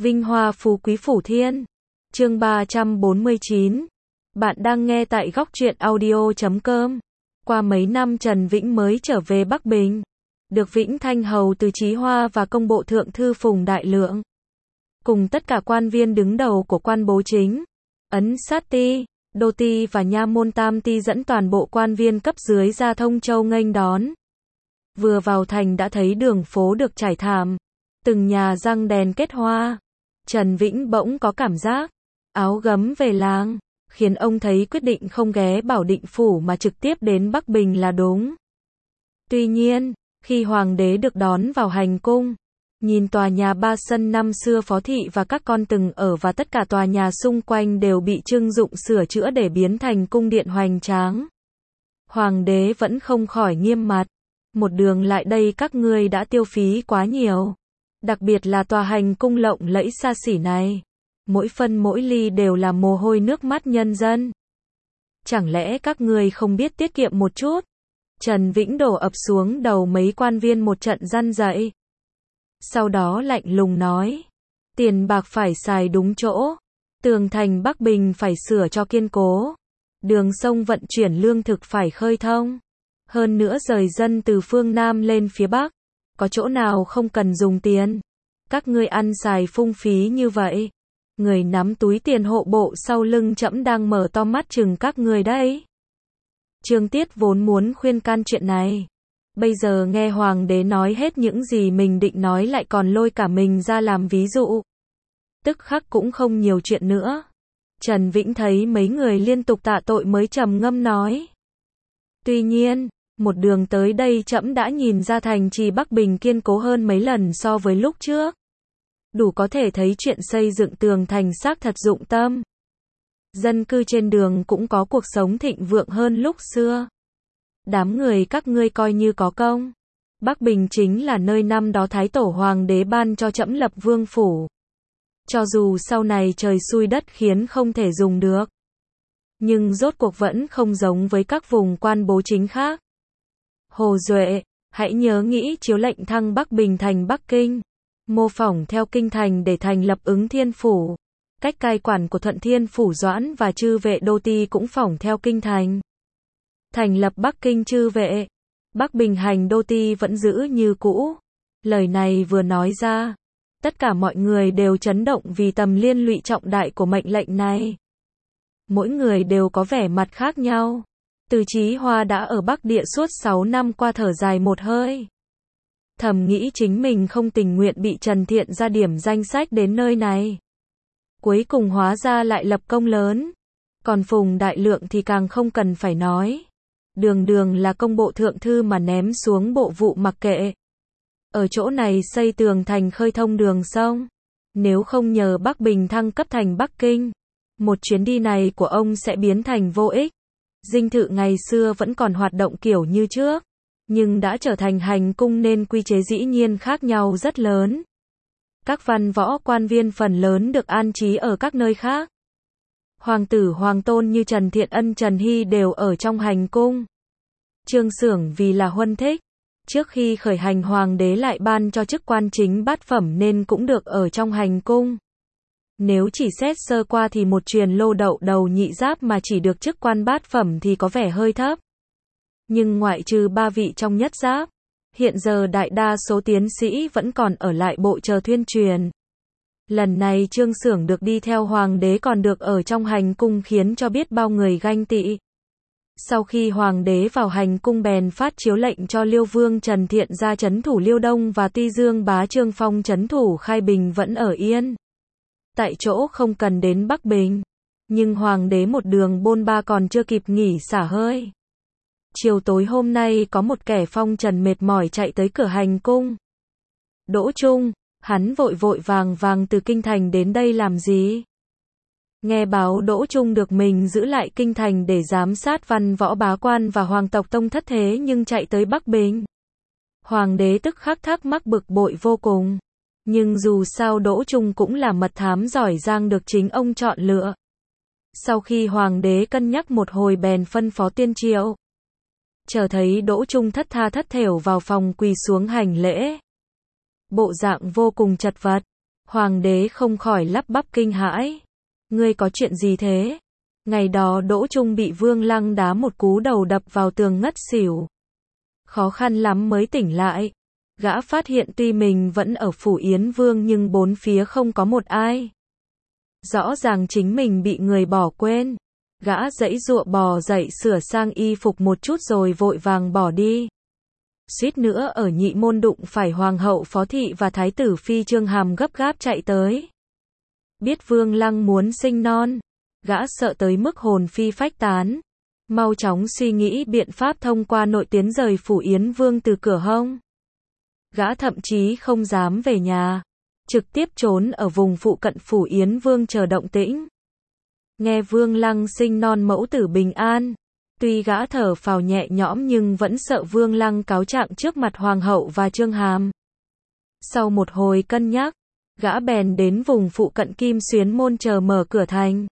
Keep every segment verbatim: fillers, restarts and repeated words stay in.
Vinh hoa phú quý phủ thiên. Chương ba trăm bốn mươi chín. Bạn đang nghe tại góc truyện audio chấm com. Qua mấy năm Trần Vĩnh mới trở về Bắc Bình, được Vĩnh Thanh hầu từ Chí Hoa và công bộ thượng thư Phùng Đại Lượng, cùng tất cả quan viên đứng đầu của quan bố chính, ấn sát ti, đô ti và nha môn tam ti dẫn toàn bộ quan viên cấp dưới ra Thông Châu nghênh đón. Vừa vào thành đã thấy đường phố được trải thảm, từng nhà răng đèn kết hoa. Trần Vĩnh bỗng có cảm giác áo gấm về làng, khiến ông thấy quyết định không ghé Bảo Định phủ mà trực tiếp đến Bắc Bình là đúng. Tuy nhiên, khi hoàng đế được đón vào hành cung, nhìn tòa nhà ba sân năm xưa phó thị và các con từng ở và tất cả tòa nhà xung quanh đều bị trưng dụng sửa chữa để biến thành cung điện hoành tráng, hoàng đế vẫn không khỏi nghiêm mặt. Một đường lại đây các ngươi đã tiêu phí quá nhiều, đặc biệt là tòa hành cung lộng lẫy xa xỉ này, mỗi phân mỗi ly đều là mồ hôi nước mắt nhân dân. Chẳng lẽ các ngươi không biết tiết kiệm một chút? Trần Vĩnh đổ ập xuống đầu mấy quan viên một trận răn dạy. Sau đó lạnh lùng nói, tiền bạc phải xài đúng chỗ, tường thành Bắc Bình phải sửa cho kiên cố, đường sông vận chuyển lương thực phải khơi thông, hơn nữa rời dân từ phương Nam lên phía Bắc, có chỗ nào không cần dùng tiền? Các ngươi ăn xài phung phí như vậy, người nắm túi tiền hộ bộ sau lưng trẫm đang mở to mắt chừng các ngươi đấy. Trương Tiết vốn muốn khuyên can chuyện này, bây giờ nghe hoàng đế nói hết những gì mình định nói lại còn lôi cả mình ra làm ví dụ, tức khắc cũng không nhiều chuyện nữa. Trần Vĩnh thấy mấy người liên tục tạ tội mới trầm ngâm nói, tuy nhiên, một đường tới đây trẫm đã nhìn ra thành trì Bắc Bình kiên cố hơn mấy lần so với lúc trước, đủ có thể thấy chuyện xây dựng tường thành xác thật dụng tâm. Dân cư trên đường cũng có cuộc sống thịnh vượng hơn lúc xưa. Đám người các ngươi coi như có công. Bắc Bình chính là nơi năm đó Thái Tổ Hoàng đế ban cho trẫm lập vương phủ. Cho dù sau này trời xui đất khiến không thể dùng được, nhưng rốt cuộc vẫn không giống với các vùng quan bố chính khác. Hồ Duệ, hãy nhớ nghĩ chiếu lệnh thăng Bắc Bình thành Bắc Kinh, mô phỏng theo kinh thành để thành lập Ứng Thiên phủ. Cách cai quản của Thuận Thiên phủ Doãn và chư vệ đô ti cũng phỏng theo kinh thành. Thành lập Bắc Kinh chư vệ, Bắc Bình hành đô ti vẫn giữ như cũ. Lời này vừa nói ra, tất cả mọi người đều chấn động vì tầm liên lụy trọng đại của mệnh lệnh này. Mỗi người đều có vẻ mặt khác nhau. Từ Chí Hoa đã ở Bắc Địa suốt sáu năm qua thở dài một hơi, thầm nghĩ chính mình không tình nguyện bị Trần Thiện ra điểm danh sách đến nơi này, cuối cùng hóa ra lại lập công lớn. Còn Phùng Đại Lượng thì càng không cần phải nói, đường đường là công bộ thượng thư mà ném xuống bộ vụ mặc kệ. Ở chỗ này xây tường thành khơi thông đường sông, nếu không nhờ Bắc Bình thăng cấp thành Bắc Kinh, một chuyến đi này của ông sẽ biến thành vô ích. Dinh thự ngày xưa vẫn còn hoạt động kiểu như trước, nhưng đã trở thành hành cung nên quy chế dĩ nhiên khác nhau rất lớn. Các văn võ quan viên phần lớn được an trí ở các nơi khác. Hoàng tử hoàng tôn như Trần Thiện Ân, Trần Hy đều ở trong hành cung. Trương Xưởng vì là huân thích, trước khi khởi hành hoàng đế lại ban cho chức quan chính bát phẩm nên cũng được ở trong hành cung. Nếu chỉ xét sơ qua thì một truyền lô đậu đầu nhị giáp mà chỉ được chức quan bát phẩm thì có vẻ hơi thấp. Nhưng ngoại trừ ba vị trong nhất giáp, hiện giờ đại đa số tiến sĩ vẫn còn ở lại bộ chờ thuyên truyền. Lần này Trương Xưởng được đi theo hoàng đế còn được ở trong hành cung khiến cho biết bao người ganh tị. Sau khi hoàng đế vào hành cung bèn phát chiếu lệnh cho Liêu Vương Trần Thiện ra trấn thủ Liêu Đông và Tuy Dương bá Trương Phong trấn thủ Khai Bình vẫn ở yên tại chỗ không cần đến Bắc Bình. Nhưng hoàng đế một đường bôn ba còn chưa kịp nghỉ xả hơi. Chiều tối hôm nay có một kẻ phong trần mệt mỏi chạy tới cửa hành cung. Đỗ Trung, hắn vội vội vàng vàng từ kinh thành đến đây làm gì? Nghe báo Đỗ Trung được mình giữ lại kinh thành để giám sát văn võ bá quan và hoàng tộc tông thất thế nhưng chạy tới Bắc Bình. Hoàng đế tức khắc thắc mắc bực bội vô cùng. Nhưng dù sao Đỗ Trung cũng là mật thám giỏi giang được chính ông chọn lựa. Sau khi hoàng đế cân nhắc một hồi bèn phân phó Tiên Triệu. Chờ thấy Đỗ Trung thất tha thất thểu vào phòng quỳ xuống hành lễ. Bộ dạng vô cùng chật vật. Hoàng đế không khỏi lắp bắp kinh hãi. Ngươi có chuyện gì thế? Ngày đó Đỗ Trung bị Vương Lăng đá một cú đầu đập vào tường ngất xỉu. Khó khăn lắm mới tỉnh lại. Gã phát hiện tuy mình vẫn ở phủ Yến Vương nhưng bốn phía không có một ai. Rõ ràng chính mình bị người bỏ quên. Gã giãy giụa bò dậy sửa sang y phục một chút rồi vội vàng bỏ đi. Suýt nữa ở Nhị Môn đụng phải Hoàng hậu Phó Thị và Thái tử Phi Chương Hàm gấp gáp chạy tới. Biết Vương Lăng muốn sinh non, gã sợ tới mức hồn phi phách tán. Mau chóng suy nghĩ biện pháp thông qua nội tiến rời phủ Yến Vương từ cửa hông. Gã thậm chí không dám về nhà, trực tiếp trốn ở vùng phụ cận phủ Yến Vương chờ động tĩnh. Nghe Vương Lăng sinh non mẫu tử bình an, tuy gã thở phào nhẹ nhõm nhưng vẫn sợ Vương Lăng cáo trạng trước mặt Hoàng hậu và Chương Hàm. Sau một hồi cân nhắc, gã bèn đến vùng phụ cận Kim Xuyến Môn chờ mở cửa thành.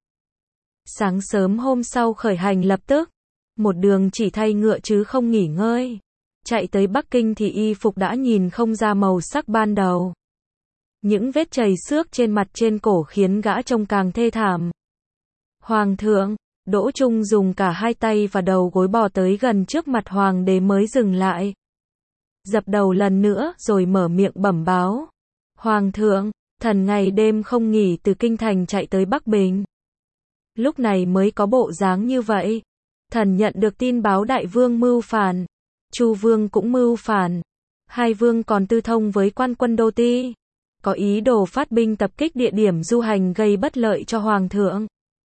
Sáng sớm hôm sau khởi hành lập tức, một đường chỉ thay ngựa chứ không nghỉ ngơi. Chạy tới Bắc Kinh thì y phục đã nhìn không ra màu sắc ban đầu. Những vết chày xước trên mặt trên cổ khiến gã trông càng thê thảm. Hoàng thượng, Đỗ Trung dùng cả hai tay và đầu gối bò tới gần trước mặt hoàng đế mới dừng lại. Dập đầu lần nữa rồi mở miệng bẩm báo. Hoàng thượng, thần ngày đêm không nghỉ từ kinh thành chạy tới Bắc Bình. Lúc này mới có bộ dáng như vậy. Thần nhận được tin báo đại vương mưu phản. Chu vương cũng mưu phản. Hai vương còn tư thông với quan quân Đô Ti. Có ý đồ phát binh tập kích địa điểm du hành gây bất lợi cho hoàng thượng.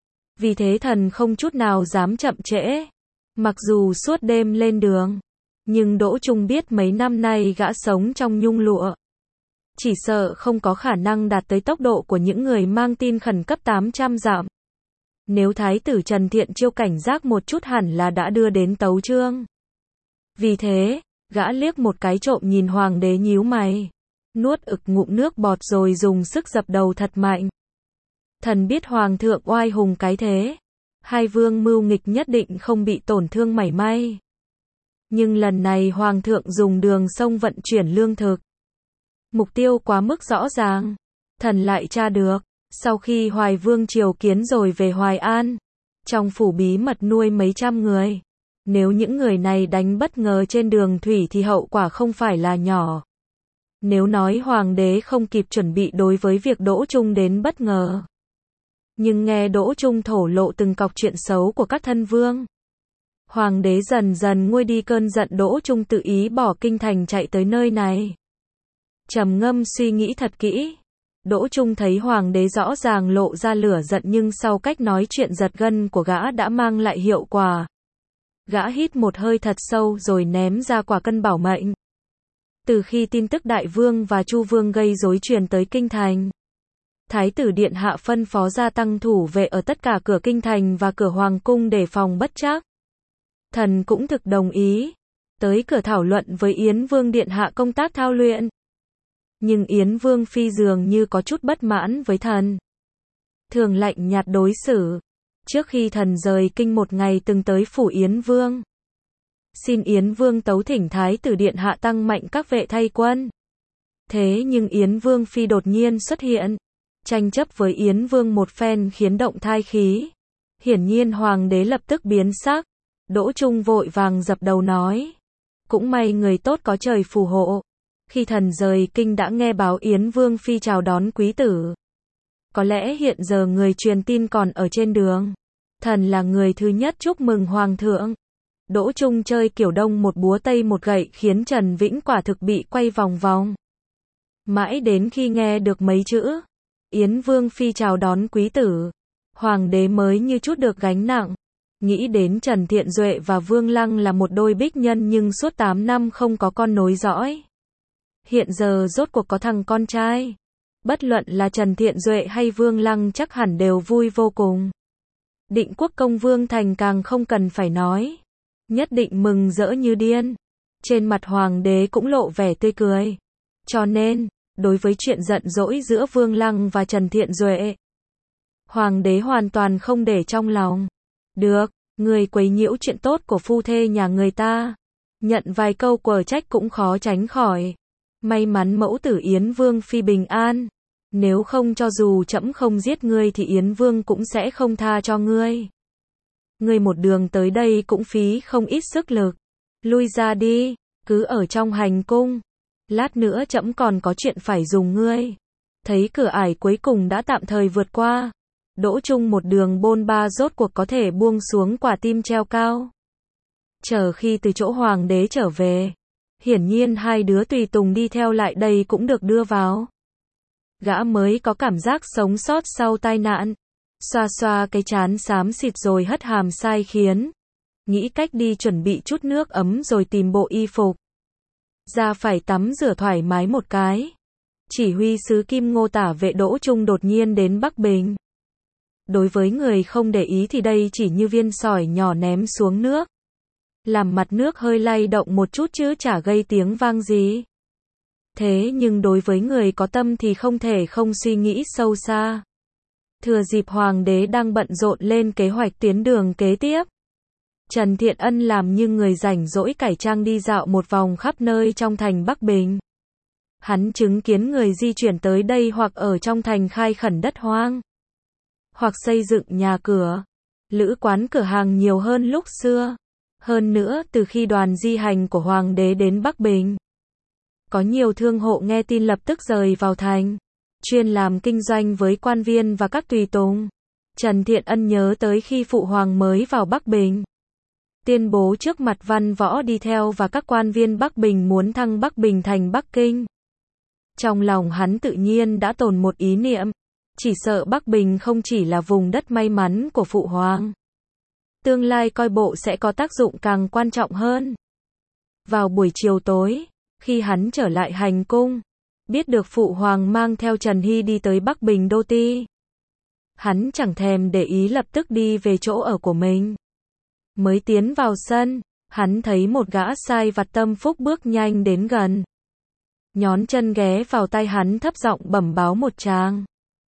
Vì thế thần không chút nào dám chậm trễ. Mặc dù suốt đêm lên đường, nhưng Đỗ Trung biết mấy năm nay gã sống trong nhung lụa. Chỉ sợ không có khả năng đạt tới tốc độ của những người mang tin khẩn cấp tám trăm dặm. Nếu Thái tử Trần Thiện Chiêu cảnh giác một chút hẳn là đã đưa đến tấu chương. Vì thế, gã liếc một cái trộm nhìn hoàng đế nhíu mày. Nuốt ực ngụm nước bọt rồi dùng sức dập đầu thật mạnh. Thần biết hoàng thượng oai hùng cái thế. Hai vương mưu nghịch nhất định không bị tổn thương mảy may. Nhưng lần này hoàng thượng dùng đường sông vận chuyển lương thực. Mục tiêu quá mức rõ ràng. Thần lại tra được. Sau khi Hoài Vương triều kiến rồi về Hoài An, trong phủ bí mật nuôi mấy trăm người. Nếu những người này đánh bất ngờ trên đường thủy thì hậu quả không phải là nhỏ. Nếu nói hoàng đế không kịp chuẩn bị đối với việc Đỗ Trung đến bất ngờ. Nhưng nghe Đỗ Trung thổ lộ từng cọc chuyện xấu của các thân vương. Hoàng đế dần dần nguôi đi cơn giận. Đỗ Trung tự ý bỏ kinh thành chạy tới nơi này. Trầm ngâm suy nghĩ thật kỹ. Đỗ Trung thấy hoàng đế rõ ràng lộ ra lửa giận nhưng sau cách nói chuyện giật gân của gã đã mang lại hiệu quả. Gã hít một hơi thật sâu rồi ném ra quả cân bảo mệnh. Từ khi tin tức đại vương và Chu vương gây rối truyền tới kinh thành, Thái tử điện hạ phân phó gia tăng thủ vệ ở tất cả cửa kinh thành và cửa hoàng cung để phòng bất trắc. Thần cũng thực đồng ý. Tới cửa thảo luận với Yến Vương điện hạ công tác thao luyện. Nhưng Yến Vương phi dường như có chút bất mãn với thần. Thường lạnh nhạt đối xử. Trước khi thần rời kinh một ngày từng tới phủ Yến Vương. Xin Yến Vương tấu thỉnh Thái tử điện hạ tăng mạnh các vệ thay quân. Thế nhưng Yến Vương phi đột nhiên xuất hiện. Tranh chấp với Yến Vương một phen khiến động thai khí. Hiển nhiên hoàng đế lập tức biến sắc. Đỗ Trung vội vàng dập đầu nói. Cũng may người tốt có trời phù hộ. Khi thần rời kinh đã nghe báo Yến Vương phi chào đón quý tử. Có lẽ hiện giờ người truyền tin còn ở trên đường. Thần là người thứ nhất chúc mừng hoàng thượng. Đỗ Trung chơi kiểu đông một búa tây một gậy khiến Trần Vĩnh quả thực bị quay vòng vòng. Mãi đến khi nghe được mấy chữ Yến Vương phi chào đón quý tử, hoàng đế mới như chút được gánh nặng. Nghĩ đến Trần Thiện Duệ và Vương Lăng là một đôi bích nhân nhưng suốt tám năm không có con nối dõi. Hiện giờ rốt cuộc có thằng con trai. Bất luận là Trần Thiện Duệ hay Vương Lăng chắc hẳn đều vui vô cùng. Định Quốc công Vương Thành càng không cần phải nói. Nhất định mừng rỡ như điên. Trên mặt hoàng đế cũng lộ vẻ tươi cười. Cho nên, đối với chuyện giận dỗi giữa Vương Lăng và Trần Thiện Duệ, hoàng đế hoàn toàn không để trong lòng. Được, người quấy nhiễu chuyện tốt của phu thê nhà người ta. Nhận vài câu quở trách cũng khó tránh khỏi. May mắn mẫu tử Yến Vương phi bình an. Nếu không cho dù trẫm không giết ngươi thì Yến Vương cũng sẽ không tha cho ngươi. Ngươi một đường tới đây cũng phí không ít sức lực. Lui ra đi, cứ ở trong hành cung. Lát nữa trẫm còn có chuyện phải dùng ngươi. Thấy cửa ải cuối cùng đã tạm thời vượt qua. Đỗ Trung một đường bôn ba rốt cuộc có thể buông xuống quả tim treo cao. Chờ khi từ chỗ hoàng đế trở về, hiển nhiên hai đứa tùy tùng đi theo lại đây cũng được đưa vào. Gã mới có cảm giác sống sót sau tai nạn. Xoa xoa cái trán xám xịt rồi hất hàm sai khiến. Nghĩ cách đi chuẩn bị chút nước ấm rồi tìm bộ y phục. Ra phải tắm rửa thoải mái một cái. Chỉ huy sứ Kim Ngô tả vệ Đỗ Trung đột nhiên đến Bắc Bình. Đối với người không để ý thì đây chỉ như viên sỏi nhỏ ném xuống nước. Làm mặt nước hơi lay động một chút chứ chả gây tiếng vang gì. Thế nhưng đối với người có tâm thì không thể không suy nghĩ sâu xa. Thừa dịp hoàng đế đang bận rộn lên kế hoạch tiến đường kế tiếp. Trần Thiện Ân làm như người rảnh rỗi cải trang đi dạo một vòng khắp nơi trong thành Bắc Bình. Hắn chứng kiến người di chuyển tới đây hoặc ở trong thành khai khẩn đất hoang, hoặc xây dựng nhà cửa, lữ quán cửa hàng nhiều hơn lúc xưa. Hơn nữa từ khi đoàn di hành của hoàng đế đến Bắc Bình, có nhiều thương hộ nghe tin lập tức rời vào thành, chuyên làm kinh doanh với quan viên và các tùy tùng. Trần Thiện Ân nhớ tới khi phụ hoàng mới vào Bắc Bình, tuyên bố trước mặt văn võ đi theo và các quan viên Bắc Bình muốn thăng Bắc Bình thành Bắc Kinh. Trong lòng hắn tự nhiên đã tồn một ý niệm, chỉ sợ Bắc Bình không chỉ là vùng đất may mắn của phụ hoàng. Tương lai coi bộ sẽ có tác dụng càng quan trọng hơn. Vào buổi chiều tối, khi hắn trở lại hành cung, biết được phụ hoàng mang theo Trần Hy đi tới Bắc Bình đô ti. Hắn chẳng thèm để ý lập tức đi về chỗ ở của mình. Mới tiến vào sân, hắn thấy một gã sai vặt tâm phúc bước nhanh đến gần. Nhón chân ghé vào tai hắn thấp giọng bẩm báo một tràng.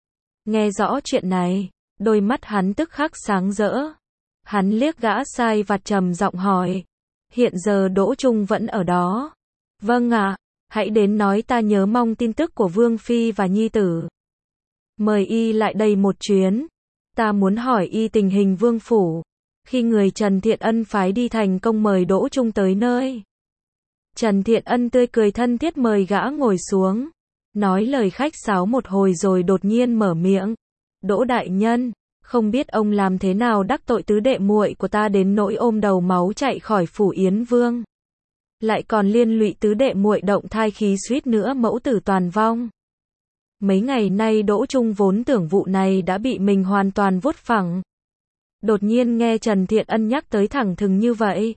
Nghe rõ chuyện này, đôi mắt hắn tức khắc sáng rỡ. Hắn liếc gã sai vặt trầm giọng hỏi. Hiện giờ Đỗ Trung vẫn ở đó. Vâng ạ, hãy đến nói ta nhớ mong tin tức của Vương Phi và Nhi Tử. Mời y lại đây một chuyến. Ta muốn hỏi y tình hình Vương Phủ. Khi người Trần Thiện Ân phái đi thành công mời Đỗ Trung tới nơi. Trần Thiện Ân tươi cười thân thiết mời gã ngồi xuống. Nói lời khách sáo một hồi rồi đột nhiên mở miệng. Đỗ đại nhân, không biết ông làm thế nào đắc tội tứ đệ muội của ta đến nỗi ôm đầu máu chạy khỏi phủ Yến Vương. Lại còn liên lụy tứ đệ muội động thai khí suýt nữa mẫu tử toàn vong. Mấy ngày nay Đỗ Trung vốn tưởng vụ này đã bị mình hoàn toàn vuốt phẳng. Đột nhiên nghe Trần Thiện Ân nhắc tới thẳng thừng như vậy.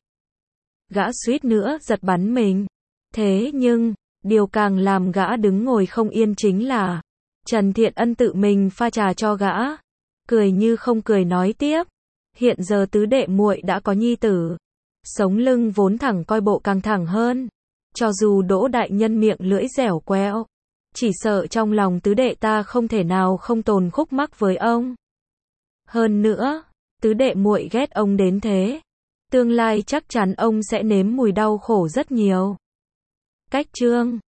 Gã suýt nữa giật bắn mình. Thế nhưng, điều càng làm gã đứng ngồi không yên chính là Trần Thiện Ân tự mình pha trà cho gã. Cười như không cười nói tiếp. Hiện giờ tứ đệ muội đã có nhi tử. Sống lưng vốn thẳng coi bộ càng thẳng hơn. Cho dù Đỗ đại nhân miệng lưỡi dẻo quẹo, chỉ sợ trong lòng tứ đệ ta không thể nào không tồn khúc mắc với ông. Hơn nữa, tứ đệ muội ghét ông đến thế. Tương lai chắc chắn ông sẽ nếm mùi đau khổ rất nhiều. Cách chương